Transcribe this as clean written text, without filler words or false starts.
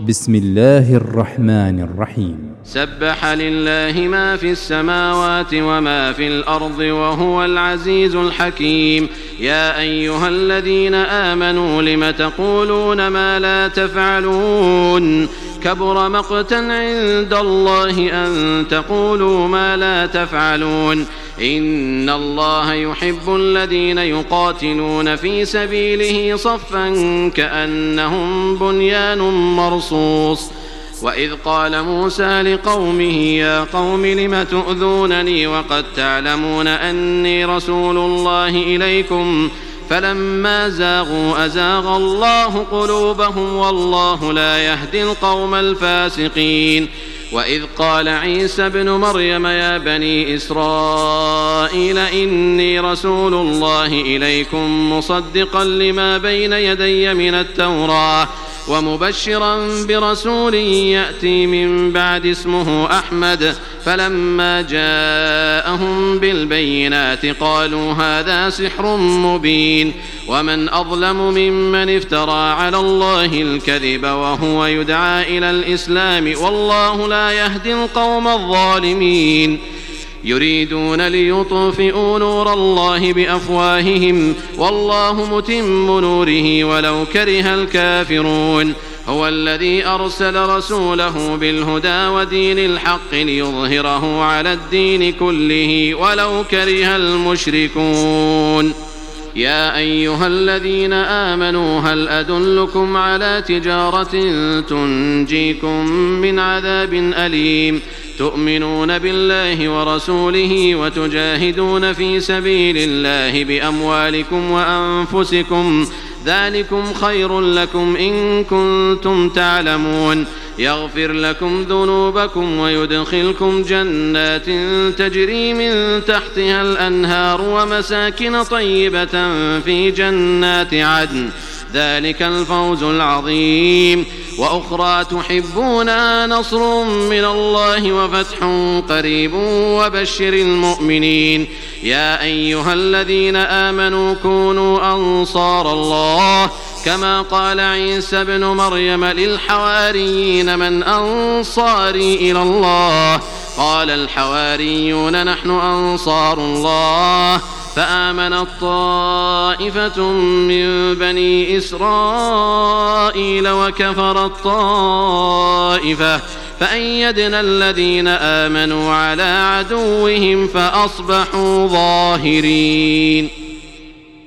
بسم الله الرحمن الرحيم. سبح لله ما في السماوات وما في الأرض وهو العزيز الحكيم. يا أيها الذين آمنوا لم تقولون ما لا تفعلون كبر مقتا عند الله أن تقولوا ما لا تفعلون. إن الله يحب الذين يقاتلون في سبيله صفا كأنهم بنيان مرصوص. وإذ قال موسى لقومه يا قوم لم تؤذونني وقد تعلمون أني رسول الله إليكم فلما زاغوا أزاغ الله قلوبهم والله لا يهدي القوم الفاسقين. وإذ قال عيسى ابن مريم يا بني إسرائيل إني رسول الله إليكم مصدقا لما بين يدي من التوراة ومبشرا برسول يأتي من بعد اسمه أحمد. فلما جاءهم بالبينات قالوا هذا سحر مبين. ومن أظلم ممن افترى على الله الكذب وهو يدعى إلى الإسلام والله لا يهدي القوم الظالمين. يريدون ليطفئوا نور الله بأفواههم والله متم نوره ولو كره الكافرون. هو الذي أرسل رسوله بالهدى ودين الحق ليظهره على الدين كله ولو كره المشركون. يا أيها الذين آمنوا هل أدلكم على تجارة تنجيكم من عذاب أليم تؤمنون بالله ورسوله وتجاهدون في سبيل الله بأموالكم وأنفسكم ذلكم خير لكم إن كنتم تعلمون. يغفر لكم ذنوبكم ويدخلكم جنات تجري من تحتها الأنهار ومساكن طيبة في جنات عدن ذلك الفوز العظيم. وأخرى تحبونها نصر من الله وفتح قريب وبشر المؤمنين. يا أيها الذين آمنوا كونوا أنصار الله كما قال عيسى ابن مريم للحواريين من أنصاري إلى الله قال الحواريون نحن أنصار الله. فآمنت طائفة من بني إسرائيل وكفرت طائفة فأيدنا الذين آمنوا على عدوهم فأصبحوا ظاهرين.